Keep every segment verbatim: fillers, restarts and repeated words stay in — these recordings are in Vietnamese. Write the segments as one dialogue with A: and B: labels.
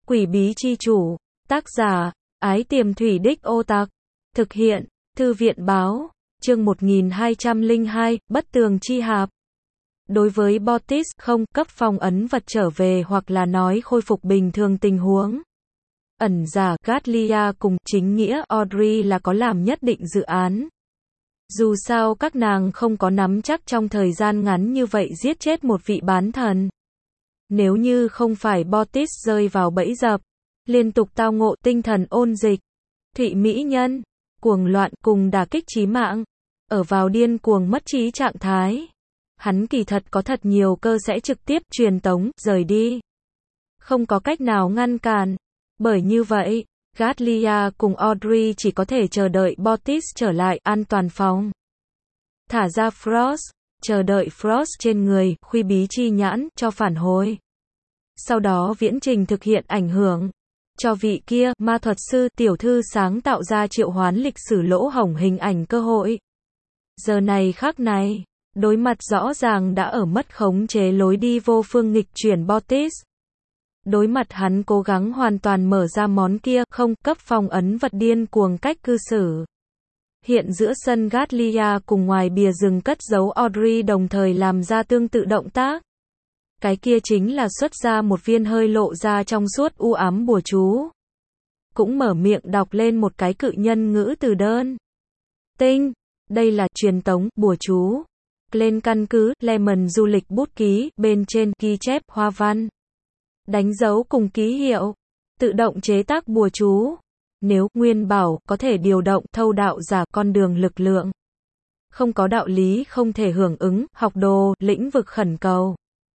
A: Quỷ bí chi chủ. Tác giả, Ái Tiềm Thủy Đích Ô Tạc. Thực hiện, Thư viện báo. Chương một nghìn hai trăm lẻ hai, Bất tường chi hạp. Đối với Bottis, không cấp phong ấn vật trở về hoặc là nói khôi phục bình thường tình huống. Ẩn giả Gatlia cùng chính nghĩa Audrey là có làm nhất định dự án. Dù sao các nàng không có nắm chắc trong thời gian ngắn như vậy giết chết một vị bán thần. Nếu như không phải Bottis rơi vào bẫy dập, liên tục tao ngộ tinh thần ôn dịch, thụy mỹ nhân, cuồng loạn cùng đả kích chí mạng, ở vào điên cuồng mất trí trạng thái. Hắn kỳ thật có thật nhiều cơ sẽ trực tiếp truyền tống, rời đi. Không có cách nào ngăn cản. Bởi như vậy, Gatlia cùng Audrey chỉ có thể chờ đợi Bottis trở lại an toàn phòng. Thả ra Frost, chờ đợi Frost trên người, khuy bí chi nhãn, cho phản hồi. Sau đó viễn trình thực hiện ảnh hưởng. Cho vị kia, ma thuật sư, tiểu thư sáng tạo ra triệu hoán lịch sử lỗ hổng hình ảnh cơ hội. Giờ này khắc này, đối mặt rõ ràng đã ở mất khống chế lối đi vô phương nghịch chuyển Bottis. Đối mặt hắn cố gắng hoàn toàn mở ra món kia, không, cấp phong ấn vật điên cuồng cách cư xử. Hiện giữa sân Gatlia cùng ngoài bìa rừng cất giấu Audrey đồng thời làm ra tương tự động tác. Cái kia chính là xuất ra một viên hơi lộ ra trong suốt u ám bùa chú. Cũng mở miệng đọc lên một cái cự nhân ngữ từ đơn. Tinh, đây là truyền tống, bùa chú. Lên căn cứ, Lemon du lịch bút ký, bên trên, ghi chép, hoa văn. Đánh dấu cùng ký hiệu. Tự động chế tác bùa chú. Nếu, Nguyên bảo, có thể điều động, thâu đạo giả, con đường lực lượng. Không có đạo lý không thể hưởng ứng, học đồ, lĩnh vực khẩn cầu.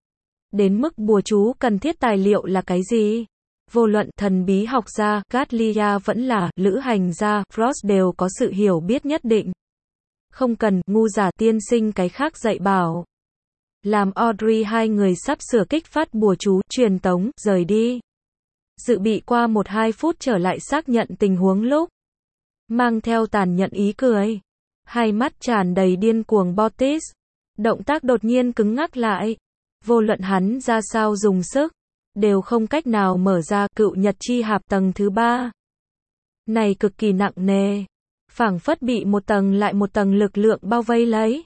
A: Đến mức bùa chú cần thiết tài liệu là cái gì? Vô luận thần bí học gia, Gatlia vẫn là lữ hành gia, Frost đều có sự hiểu biết nhất định. Không cần, ngu giả tiên sinh cái khác dạy bảo. Làm Audrey hai người sắp sửa kích phát bùa chú, truyền tống, rời đi. Dự bị qua một hai phút trở lại xác nhận tình huống lúc. Mang theo tàn nhẫn ý cười. Hai mắt tràn đầy điên cuồng Bottis. Động tác đột nhiên cứng ngắc lại. Vô luận hắn ra sao dùng sức, đều không cách nào mở ra cựu nhật chi hạp tầng thứ ba. Này cực kỳ nặng nề. Phảng phất bị một tầng lại một tầng lực lượng bao vây lấy.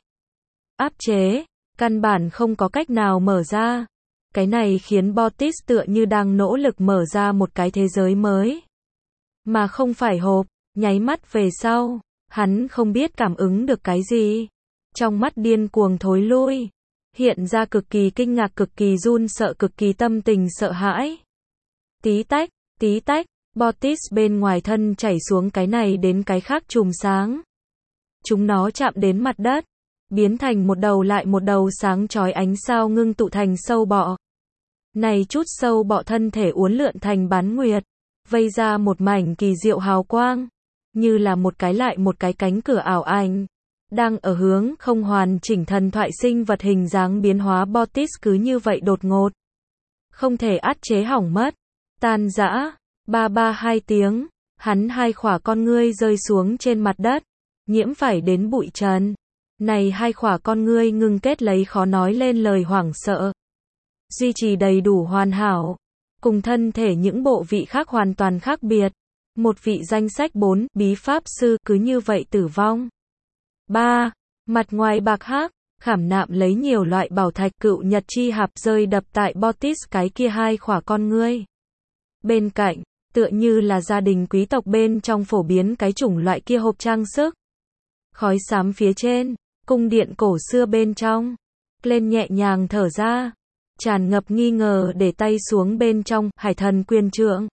A: Áp chế. Căn bản không có cách nào mở ra. Cái này khiến Bottis tựa như đang nỗ lực mở ra một cái thế giới mới. Mà không phải hộp, nháy mắt về sau, hắn không biết cảm ứng được cái gì. Trong mắt điên cuồng thối lui. Hiện ra cực kỳ kinh ngạc, cực kỳ run sợ, cực kỳ tâm tình sợ hãi. Tí tách, tí tách, Bottis bên ngoài thân chảy xuống cái này đến cái khác chùm sáng. Chúng nó chạm đến mặt đất. Biến thành một đầu lại một đầu sáng chói ánh sao ngưng tụ thành sâu bọ. Này chút sâu bọ thân thể uốn lượn thành bán nguyệt, vây ra một mảnh kỳ diệu hào quang, như là một cái lại một cái cánh cửa ảo ảnh, đang ở hướng không hoàn chỉnh thần thoại sinh vật hình dáng biến hóa. Bottis cứ như vậy đột ngột, không thể át chế hỏng mất, tan rã, ba ba hai tiếng, hắn hai khỏa con ngươi rơi xuống trên mặt đất, nhiễm phải đến bụi trần. Này hai khỏa con ngươi ngưng kết lấy khó nói lên lời hoảng sợ. Duy trì đầy đủ hoàn hảo. Cùng thân thể những bộ vị khác hoàn toàn khác biệt. Một vị danh sách bốn, bí pháp sư, cứ như vậy tử vong. ba. Mặt ngoài bạc hắc, khảm nạm lấy nhiều loại bảo thạch, cựu nhật chi hạp rơi đập tại Bottis cái kia hai khỏa con ngươi. Bên cạnh, tựa như là gia đình quý tộc bên trong phổ biến cái chủng loại kia hộp trang sức. Khói xám phía trên. Cung điện cổ xưa bên trong. Lên nhẹ nhàng thở ra. Tràn ngập nghi ngờ để tay xuống bên trong, hải thần quyền trượng.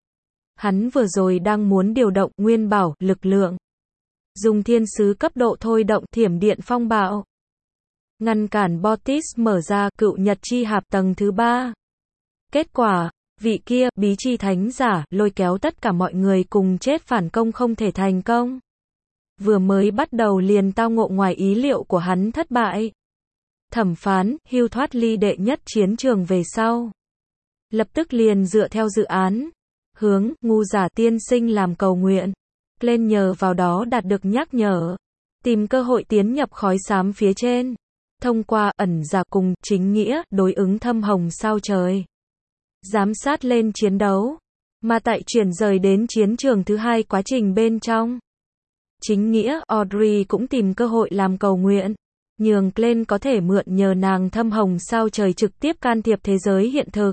A: Hắn vừa rồi đang muốn điều động nguyên bảo, lực lượng. Dùng thiên sứ cấp độ thôi động thiểm điện phong bạo. Ngăn cản Bottis mở ra cựu nhật chi hạp tầng thứ ba. Kết quả, vị kia, bí chi thánh giả, lôi kéo tất cả mọi người cùng chết phản công không thể thành công. Vừa mới bắt đầu liền tao ngộ ngoài ý liệu của hắn thất bại. Thẩm phán, hưu thoát ly đệ nhất chiến trường về sau. Lập tức liền dựa theo dự án. Hướng, ngu giả tiên sinh làm cầu nguyện. Lên nhờ vào đó đạt được nhắc nhở. Tìm cơ hội tiến nhập khói xám phía trên. Thông qua ẩn giả cùng chính nghĩa đối ứng thâm hồng sao trời. Giám sát lên chiến đấu. mà tại chuyển rời đến chiến trường thứ hai quá trình bên trong. Chính nghĩa, Audrey cũng tìm cơ hội làm cầu nguyện, nhường Glenn có thể mượn nhờ nàng thâm hồng sao trời trực tiếp can thiệp thế giới hiện thực.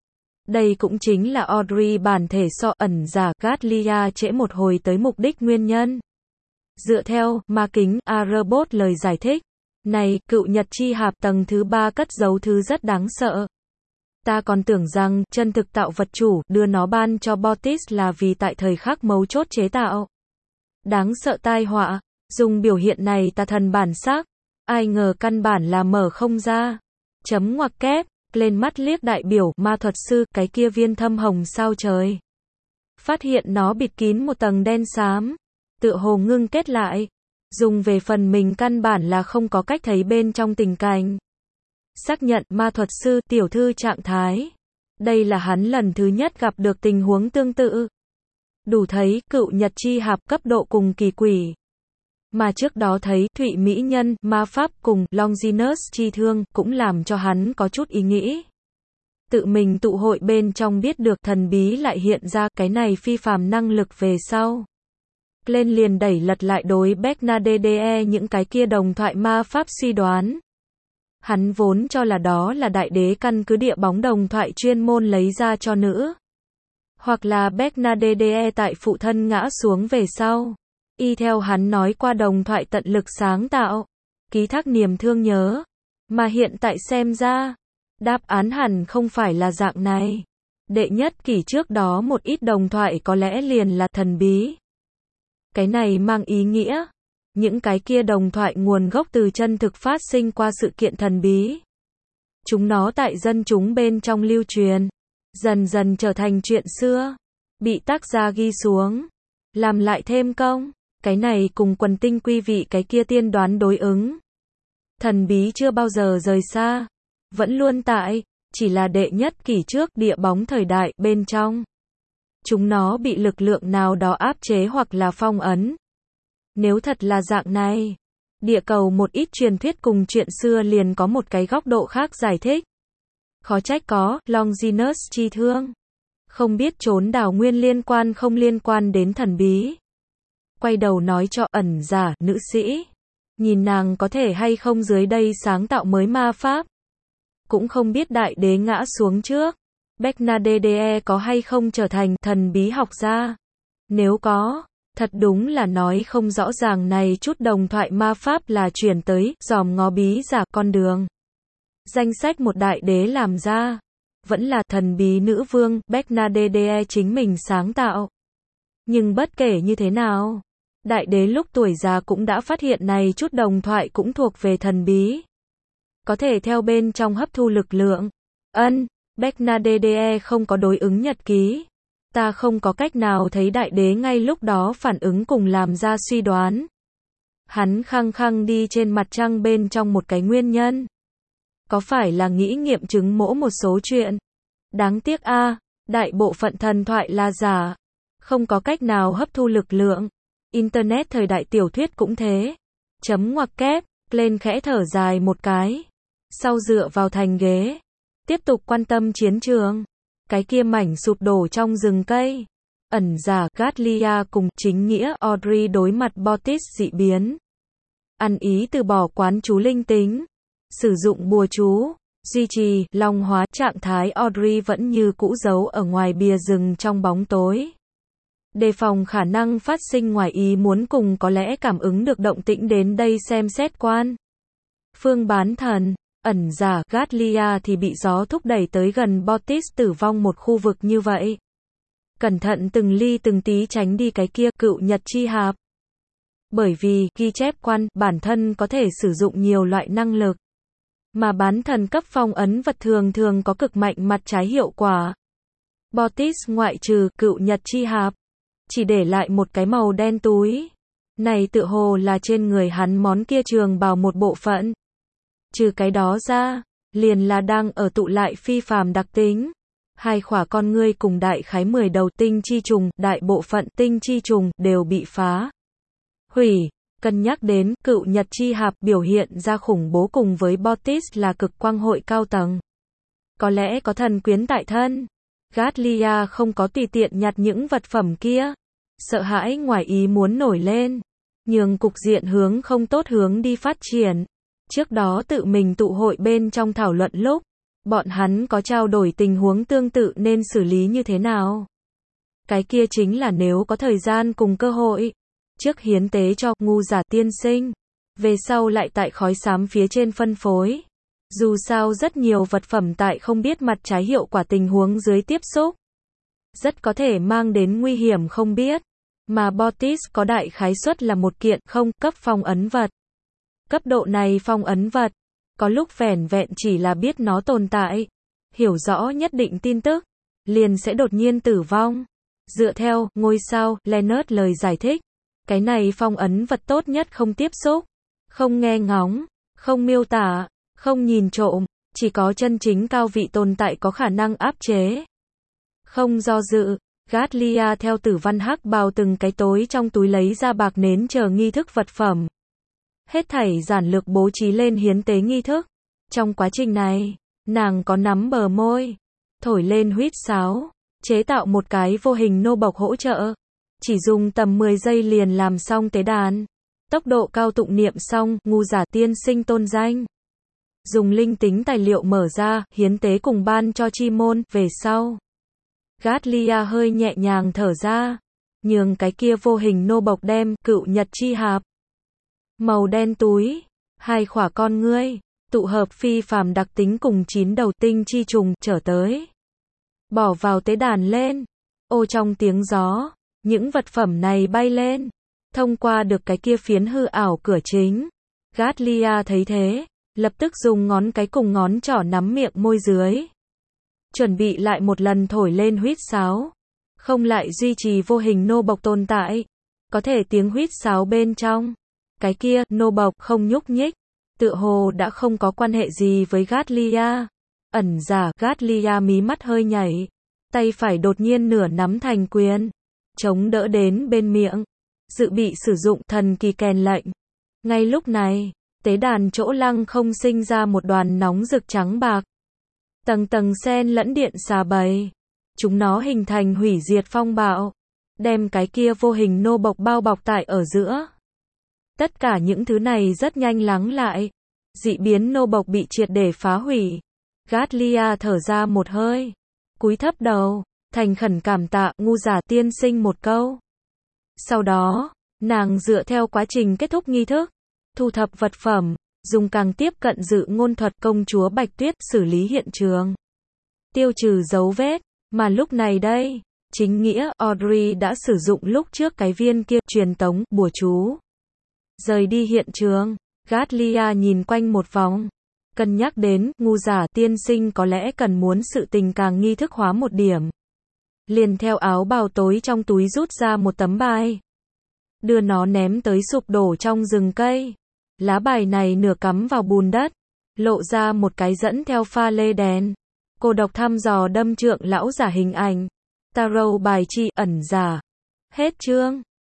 A: Đây cũng chính là Audrey bản thể so ẩn giả Gatlia trễ một hồi tới mục đích nguyên nhân. Dựa theo ma kính Arbot lời giải thích, này, cựu nhật chi hạp tầng thứ ba cất giấu thứ rất đáng sợ. Ta còn tưởng rằng, chân thực tạo vật chủ, đưa nó ban cho Baptist là vì tại thời khắc mấu chốt chế tạo. Đáng sợ tai họa, dùng biểu hiện này ta thần bản sắc, ai ngờ căn bản là mở không ra. Chấm ngoặc kép, lên mắt liếc đại biểu, ma thuật sư, cái kia viên thâm hồng sao trời. Phát hiện nó bịt kín một tầng đen xám, tựa hồ ngưng kết lại. Dùng về phần mình căn bản là không có cách thấy bên trong tình cảnh. Xác nhận ma thuật sư tiểu thư trạng thái. Đây là hắn lần thứ nhất gặp được tình huống tương tự. Đủ thấy cựu nhật chi hạp cấp độ cùng kỳ quỷ. Mà trước đó thấy Thụy Mỹ Nhân, ma pháp cùng Longinus chi thương cũng làm cho hắn có chút ý nghĩ. Tự mình tụ hội bên trong biết được thần bí lại hiện ra cái này phi phàm năng lực về sau. Lên liền đẩy lật lại đối Bernadette những cái kia đồng thoại ma pháp suy đoán. Hắn vốn cho là đó là đại đế căn cứ địa bóng đồng thoại chuyên môn lấy ra cho nữ. Hoặc là Bernadette tại phụ thân ngã xuống về sau. Y theo hắn nói qua đồng thoại tận lực sáng tạo. Ký thác niềm thương nhớ. Mà hiện tại xem ra. Đáp án hẳn không phải là dạng này. Đệ nhất kỷ trước đó một ít đồng thoại có lẽ liền là thần bí. Cái này mang ý nghĩa. Những cái kia đồng thoại nguồn gốc từ chân thực phát sinh qua sự kiện thần bí. Chúng nó tại dân chúng bên trong lưu truyền. Dần dần trở thành chuyện xưa. Bị tác gia ghi xuống. Làm lại thêm công. Cái này cùng quần tinh quy vị cái kia tiên đoán đối ứng. Thần bí chưa bao giờ rời xa. Vẫn luôn tại. Chỉ là đệ nhất kỷ trước địa bóng thời đại bên trong. Chúng nó bị lực lượng nào đó áp chế hoặc là phong ấn. Nếu thật là dạng này, địa cầu một ít truyền thuyết cùng chuyện xưa liền có một cái góc độ khác giải thích. Khó trách có Longinus chi thương. Không biết trốn đảo nguyên liên quan không liên quan đến thần bí. Quay đầu nói cho ẩn giả, nữ sĩ. Nhìn nàng có thể hay không dưới đây sáng tạo mới ma pháp. Cũng không biết đại đế ngã xuống trước. Bernadette có hay không trở thành thần bí học gia? Nếu có, thật đúng là nói không rõ ràng này chút đồng thoại ma pháp là chuyển tới, dòm ngó bí giả con đường. Danh sách một đại đế làm ra, vẫn là thần bí nữ vương, Bernadette chính mình sáng tạo. Nhưng bất kể như thế nào, đại đế lúc tuổi già cũng đã phát hiện này chút đồng thoại cũng thuộc về thần bí. Có thể theo bên trong hấp thu lực lượng. Ân. Bernadette không có đối ứng nhật ký. Ta không có cách nào thấy đại đế ngay lúc đó phản ứng cùng làm ra suy đoán. Hắn khăng khăng đi trên mặt trăng bên trong một cái nguyên nhân. Có phải là nghĩ nghiệm chứng mỗ một số chuyện? Đáng tiếc a, à, đại bộ phận thần thoại là giả. Không có cách nào hấp thu lực lượng. Internet thời đại tiểu thuyết cũng thế. Chấm ngoặc kép, lên khẽ thở dài một cái. Sau dựa vào thành ghế. Tiếp tục quan tâm chiến trường. Cái kia mảnh sụp đổ trong rừng cây. Ẩn giả Gatlia cùng chính nghĩa Audrey đối mặt Baptist dị biến. Ăn ý từ bỏ quán chú linh tính. Sử dụng bùa chú. Duy trì, long hóa trạng thái Audrey vẫn như cũ giấu ở ngoài bìa rừng trong bóng tối. Đề phòng khả năng phát sinh ngoài ý muốn cùng có lẽ cảm ứng được động tĩnh đến đây xem xét quan. Phương bán thần. Ẩn giả Gatlia thì bị gió thúc đẩy tới gần Baptist tử vong một khu vực như vậy. Cẩn thận từng ly từng tí tránh đi cái kia cựu nhật chi hạp. Bởi vì, ghi chép quan, bản thân có thể sử dụng nhiều loại năng lực. Mà bán thần cấp phong ấn vật thường thường có cực mạnh mặt trái hiệu quả. Baptist ngoại trừ cựu nhật chi hạp. Chỉ để lại một cái màu đen túi. Này tự hồ là trên người hắn món kia trường bào một bộ phận. Trừ cái đó ra, liền là đang ở tụ lại phi phàm đặc tính. Hai khỏa con ngươi cùng đại khái mười đầu tinh chi trùng, đại bộ phận tinh chi trùng đều bị phá hủy. Cân nhắc đến cựu nhật chi hạp biểu hiện ra khủng bố cùng với Baptist là cực quang hội cao tầng. Có lẽ có thần quyến tại thân. Gatlia không có tùy tiện nhặt những vật phẩm kia. Sợ hãi ngoài ý muốn nổi lên. Nhường cục diện hướng không tốt hướng đi phát triển. Trước đó tự mình tụ hội bên trong thảo luận lúc, bọn hắn có trao đổi tình huống tương tự nên xử lý như thế nào. Cái kia chính là nếu có thời gian cùng cơ hội, trước hiến tế cho ngu giả tiên sinh, về sau lại tại khói xám phía trên phân phối. Dù sao rất nhiều vật phẩm tại không biết mặt trái hiệu quả tình huống dưới tiếp xúc, rất có thể mang đến nguy hiểm không biết. Mà Bottis có đại khái suất là một kiện không cấp phong ấn vật. Cấp độ này phong ấn vật, có lúc vẻn vẹn chỉ là biết nó tồn tại, hiểu rõ nhất định tin tức, liền sẽ đột nhiên tử vong. Dựa theo ngôi sao Leonard lời giải thích, cái này phong ấn vật tốt nhất không tiếp xúc, không nghe ngóng, không miêu tả, không nhìn trộm, chỉ có chân chính cao vị tồn tại có khả năng áp chế. Không do dự, Gatlia theo tử văn hắc bào từng cái tối trong túi lấy ra bạc nến chờ nghi thức vật phẩm. Hết thảy giản lược bố trí lên hiến tế nghi thức. Trong quá trình này, nàng có nắm bờ môi, thổi lên huýt sáo, chế tạo một cái vô hình nô bộc hỗ trợ. Chỉ dùng tầm mười giây liền làm xong tế đàn. Tốc độ cao tụng niệm xong, ngu giả tiên sinh tôn danh. Dùng linh tính tài liệu mở ra, hiến tế cùng ban cho chi môn, về sau. Gatlia hơi nhẹ nhàng thở ra, nhường cái kia vô hình nô bộc đem cựu nhật chi hạp. Màu đen túi, hai khỏa con ngươi, tụ hợp phi phàm đặc tính cùng chín đầu tinh chi trùng trở tới. Bỏ vào tế đàn lên, ô trong tiếng gió, những vật phẩm này bay lên, thông qua được cái kia phiến hư ảo cửa chính. Gatlia thấy thế, lập tức dùng ngón cái cùng ngón trỏ nắm miệng môi dưới. Chuẩn bị lại một lần thổi lên huýt sáo. Không lại duy trì vô hình nô bộc tồn tại. Có thể tiếng huýt sáo bên trong. Cái kia, nô bộc không nhúc nhích. Tựa hồ đã không có quan hệ gì với Gatlia. Ẩn giả, Gatlia mí mắt hơi nhảy. Tay phải đột nhiên nửa nắm thành quyền. Chống đỡ đến bên miệng. Dự bị sử dụng thần kỳ kèn lệnh. Ngay lúc này, tế đàn chỗ lăng không sinh ra một đoàn nóng rực trắng bạc. Tầng tầng sen lẫn điện xà bầy. Chúng nó hình thành hủy diệt phong bạo. Đem cái kia vô hình nô bộc bao bọc tại ở giữa. Tất cả những thứ này rất nhanh lắng lại. Dị biến nô bộc bị triệt để phá hủy. Gatlia thở ra một hơi. Cúi thấp đầu. Thành khẩn cảm tạ ngu giả tiên sinh một câu. Sau đó, nàng dựa theo quá trình kết thúc nghi thức. Thu thập vật phẩm. Dùng càng tiếp cận dự ngôn thuật công chúa Bạch Tuyết xử lý hiện trường. Tiêu trừ dấu vết. Mà lúc này đây, chính nghĩa Audrey đã sử dụng lúc trước cái viên kia truyền tống bùa chú. Rời đi hiện trường, Gatlia nhìn quanh một vòng. Cân nhắc đến, ngu giả tiên sinh có lẽ cần muốn sự tình càng nghi thức hóa một điểm. Liền theo áo bào tối trong túi rút ra một tấm bài. Đưa nó ném tới sụp đổ trong rừng cây. Lá bài này nửa cắm vào bùn đất, lộ ra một cái dẫn theo pha lê đèn. Cô độc thăm dò đâm trượng lão giả hình ảnh. Tarot bài chi ẩn giả. Hết chương.